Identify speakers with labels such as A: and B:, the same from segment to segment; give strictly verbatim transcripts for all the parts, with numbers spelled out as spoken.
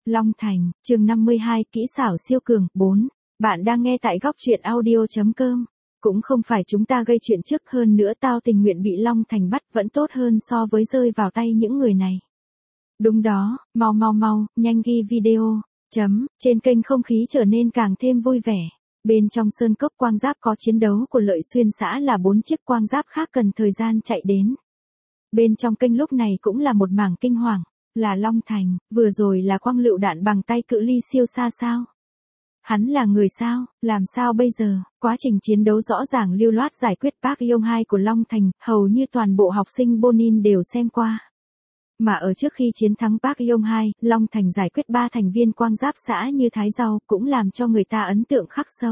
A: Long Thành, chương năm mươi hai, kỹ xảo siêu cường, bốn. Bạn đang nghe tại góc truyện audio chấm com. Cũng không phải chúng ta gây chuyện trước, hơn nữa tao tình nguyện bị Long Thành bắt vẫn tốt hơn so với rơi vào tay những người này. Đúng đó, mau mau mau, nhanh ghi video. Chấm, trên kênh không khí trở nên càng thêm vui vẻ. Bên trong sơn cốc quang giáp có chiến đấu của Lợi Xuyên xã là bốn chiếc quang giáp khác cần thời gian chạy đến. Bên trong kênh lúc này cũng là một mảng kinh hoàng. Là Long Thành, vừa rồi là quang lựu đạn bằng tay cự ly siêu xa sao? Hắn là người sao, làm sao bây giờ? Quá trình chiến đấu rõ ràng lưu loát giải quyết Park Yong hai của Long Thành, hầu như toàn bộ học sinh Bonin đều xem qua. Mà ở trước khi chiến thắng Park Yong hai, Long Thành giải quyết ba thành viên quang giáp xã như thái rau, cũng làm cho người ta ấn tượng khắc sâu.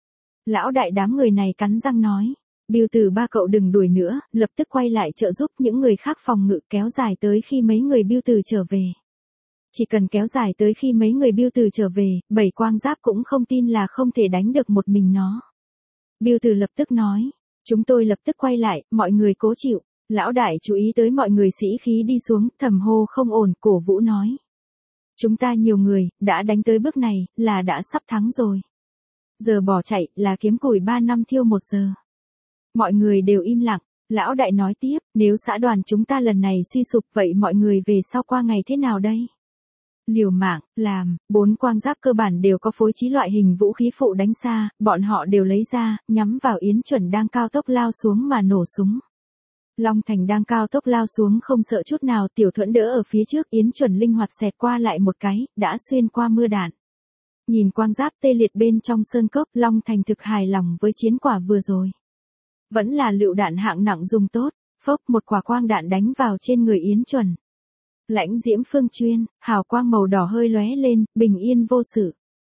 A: Lão đại đám người này cắn răng nói. Biêu Tử ba cậu đừng đuổi nữa, lập tức quay lại trợ giúp những người khác phòng ngự, kéo dài tới khi mấy người Biêu Tử trở về. Chỉ cần kéo dài tới khi mấy người Biêu Tử trở về, bảy quang giáp cũng không tin là không thể đánh được một mình nó. Biêu Tử lập tức nói, chúng tôi lập tức quay lại, mọi người cố chịu. Lão đại chú ý tới mọi người sĩ khí đi xuống, thầm hô không ổn, cổ vũ nói. Chúng ta nhiều người, đã đánh tới bước này, là đã sắp thắng rồi. Giờ bỏ chạy, là kiếm củi ba năm thiêu một giờ. Mọi người đều im lặng, lão đại nói tiếp, nếu xã đoàn chúng ta lần này suy sụp vậy mọi người về sau qua ngày thế nào đây? Liều mạng, làm, bốn quang giáp cơ bản đều có phối trí loại hình vũ khí phụ đánh xa, bọn họ đều lấy ra, nhắm vào Yến Chuẩn đang cao tốc lao xuống mà nổ súng. Long Thành đang cao tốc lao xuống không sợ chút nào, Tiểu Thuẫn đỡ ở phía trước, Yến Chuẩn linh hoạt xẹt qua lại một cái, đã xuyên qua mưa đạn. Nhìn quang giáp tê liệt bên trong sơn cốc, Long Thành thực hài lòng với chiến quả vừa rồi. Vẫn là lựu đạn hạng nặng dùng tốt, phốc một quả quang đạn đánh vào trên người Yến Chuẩn. Lãnh diễm phương chuyên, hào quang màu đỏ hơi lóe lên, bình yên vô sự.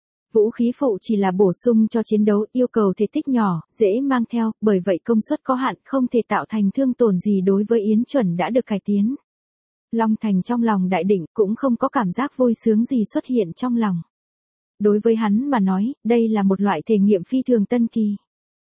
A: Vũ khí phụ chỉ là bổ sung cho chiến đấu, yêu cầu thể tích nhỏ, dễ mang theo, bởi vậy công suất có hạn, không thể tạo thành thương tổn gì đối với Yến Chuẩn đã được cải tiến. Long Thành trong lòng đại định cũng không có cảm giác vui sướng gì xuất hiện trong lòng. Đối với hắn mà nói, đây là một loại thể nghiệm phi thường tân kỳ.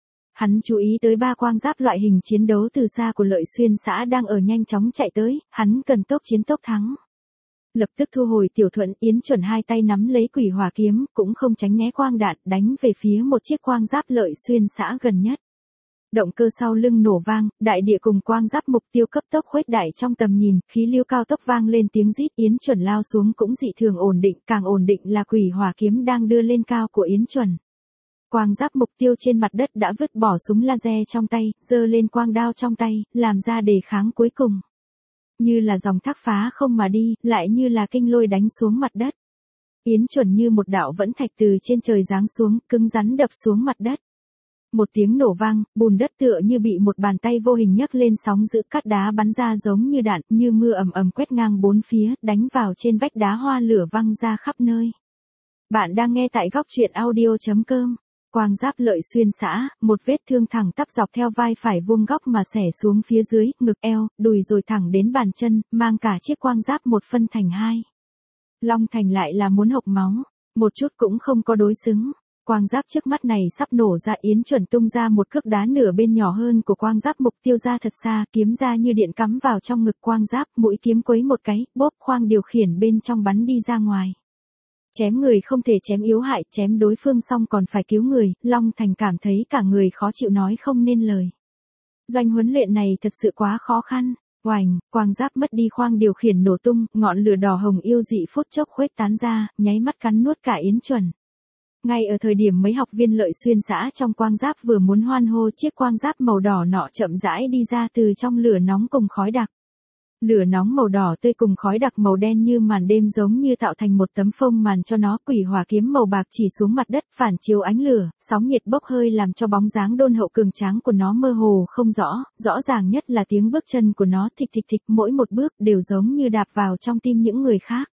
A: Hắn chú ý tới ba quang giáp loại hình chiến đấu từ xa của Lợi Xuyên xã đang ở nhanh chóng chạy tới, hắn cần tốc chiến tốc thắng. Lập tức thu hồi Tiểu Thuẫn, Yến Chuẩn hai tay nắm lấy quỷ hỏa kiếm, cũng không tránh né quang đạn, đánh về phía một chiếc quang giáp Lợi Xuyên xã gần nhất. Động cơ sau lưng nổ vang, đại địa cùng quang giáp mục tiêu cấp tốc khuếch đại trong tầm nhìn, khí lưu cao tốc vang lên tiếng rít, Yến Chuẩn lao xuống cũng dị thường ổn định, càng ổn định là quỷ hỏa kiếm đang đưa lên cao của Yến Chuẩn. Quang giáp mục tiêu trên mặt đất đã vứt bỏ súng laser trong tay, giơ lên quang đao trong tay, làm ra đề kháng cuối cùng. Như là dòng thác phá không mà đi, lại như là kinh lôi đánh xuống mặt đất. Yến Chuẩn như một đạo vẫn thạch từ trên trời giáng xuống, cứng rắn đập xuống mặt đất. Một tiếng nổ vang, bùn đất tựa như bị một bàn tay vô hình nhấc lên sóng dữ, cát đá bắn ra giống như đạn, như mưa ầm ầm quét ngang bốn phía, đánh vào trên vách đá, hoa lửa văng ra khắp nơi. Bạn đang nghe tại góc truyện audio chấm com. Quang giáp Lợi Xuyên xã, một vết thương thẳng tắp dọc theo vai phải vuông góc mà xẻ xuống phía dưới, ngực, eo, đùi rồi thẳng đến bàn chân, mang cả chiếc quang giáp một phân thành hai. Long Thành lại là muốn hộc máu, một chút cũng không có đối xứng. Quang giáp trước mắt này sắp nổ ra, Yến Chuẩn tung ra một cước đá nửa bên nhỏ hơn của quang giáp mục tiêu ra thật xa, kiếm ra như điện cắm vào trong ngực quang giáp, mũi kiếm quấy một cái, bóp khoang điều khiển bên trong bắn đi ra ngoài. Chém người không thể chém yếu hại, chém đối phương xong còn phải cứu người, Long Thành cảm thấy cả người khó chịu nói không nên lời. Doanh huấn luyện này thật sự quá khó khăn. Oành, quang giáp mất đi khoang điều khiển nổ tung, ngọn lửa đỏ hồng yêu dị phút chốc khuếch tán ra, nháy mắt cắn nuốt cả Yến Chuẩn. Ngay ở thời điểm mấy học viên Lợi Xuyên xã trong quang giáp vừa muốn hoan hô, chiếc quang giáp màu đỏ nọ chậm rãi đi ra từ trong lửa nóng cùng khói đặc. Lửa nóng màu đỏ tươi cùng khói đặc màu đen như màn đêm giống như tạo thành một tấm phông màn cho nó, quỷ hỏa kiếm màu bạc chỉ xuống mặt đất, phản chiếu ánh lửa, sóng nhiệt bốc hơi làm cho bóng dáng đôn hậu cường tráng của nó mơ hồ không rõ, rõ ràng nhất là tiếng bước chân của nó thịch thịch thịch, mỗi một bước đều giống như đạp vào trong tim những người khác.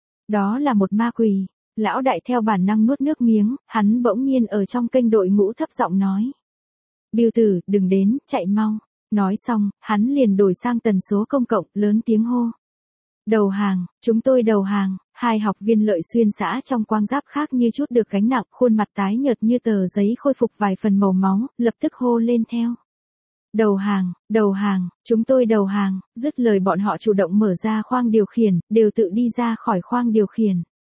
A: Đó là một ma quỷ. Lão đại theo bản năng nuốt nước miếng, hắn bỗng nhiên ở trong kênh đội ngũ thấp giọng nói. Biêu Tử, đừng đến, chạy mau. Nói xong, hắn liền đổi sang tần số công cộng, lớn tiếng hô. Đầu hàng, chúng tôi đầu hàng. Hai học viên Lợi Xuyên xã trong quang giáp khác như chút được gánh nặng, khuôn mặt tái nhợt như tờ giấy khôi phục vài phần màu máu, lập tức hô lên theo. Đầu hàng, đầu hàng, chúng tôi đầu hàng. Dứt lời bọn họ chủ động mở ra khoang điều khiển, đều tự đi ra khỏi khoang điều khiển.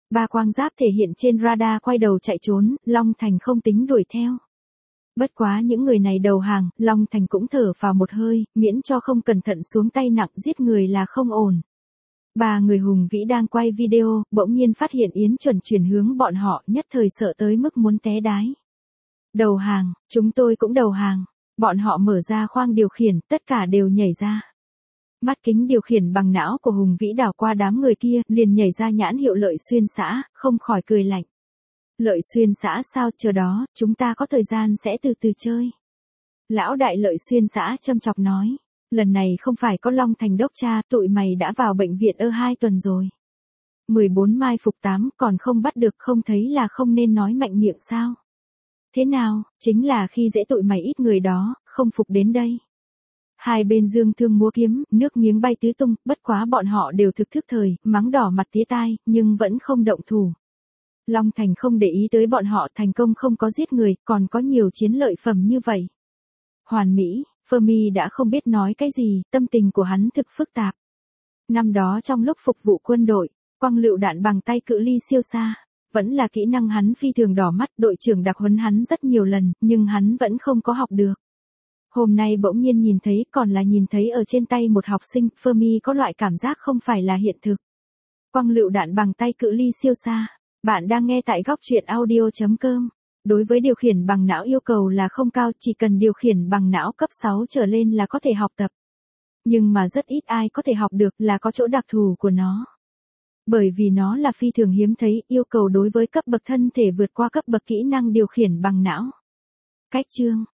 A: Ba quang giáp thể hiện trên radar quay đầu chạy trốn, Long Thành không tính đuổi theo. Bất quá những người này đầu hàng, Long Thành cũng thở vào một hơi, miễn cho không cẩn thận xuống tay nặng giết người là không ổn. Ba người hùng vĩ đang quay video, bỗng nhiên phát hiện Yến Chuẩn chuyển hướng bọn họ, nhất thời sợ tới mức muốn té đái. Đầu hàng, chúng tôi cũng đầu hàng. Bọn họ mở ra khoang điều khiển, tất cả đều nhảy ra. Mắt kính điều khiển bằng não của hùng vĩ đảo qua đám người kia, liền nhảy ra nhãn hiệu Lợi Xuyên xã, không khỏi cười lạnh. Lợi Xuyên xã sao, chờ đó, chúng ta có thời gian sẽ từ từ chơi. Lão đại Lợi Xuyên xã châm chọc nói. Lần này không phải có Long Thành đốc cha, tụi mày đã vào bệnh viện ơ hai tuần rồi. mười bốn mai phục tám còn không bắt được, không thấy là không nên nói mạnh miệng sao. Thế nào, chính là khi dễ tụi mày ít người đó, không phục đến đây. Hai bên dương thương múa kiếm, nước miếng bay tứ tung, bất quá bọn họ đều thực thức thời, mắng đỏ mặt tía tai, nhưng vẫn không động thủ. Long Thành không để ý tới bọn họ, thành công không có giết người, còn có nhiều chiến lợi phẩm như vậy. Hoàn mỹ, Fermi đã không biết nói cái gì, tâm tình của hắn thực phức tạp. Năm đó trong lúc phục vụ quân đội, quăng lựu đạn bằng tay cự ly siêu xa, vẫn là kỹ năng hắn phi thường đỏ mắt, đội trưởng đặc huấn hắn rất nhiều lần, nhưng hắn vẫn không có học được. Hôm nay bỗng nhiên nhìn thấy, còn là nhìn thấy ở trên tay một học sinh, Fermi có loại cảm giác không phải là hiện thực. Quăng lựu đạn bằng tay cự ly siêu xa. Bạn đang nghe tại góc truyện audio chấm com. Đối với điều khiển bằng não yêu cầu là không cao, chỉ cần điều khiển bằng não cấp sáu trở lên là có thể học tập. Nhưng mà rất ít ai có thể học được, là có chỗ đặc thù của nó. Bởi vì nó là phi thường hiếm thấy, yêu cầu đối với cấp bậc thân thể vượt qua cấp bậc kỹ năng điều khiển bằng não. Cách chương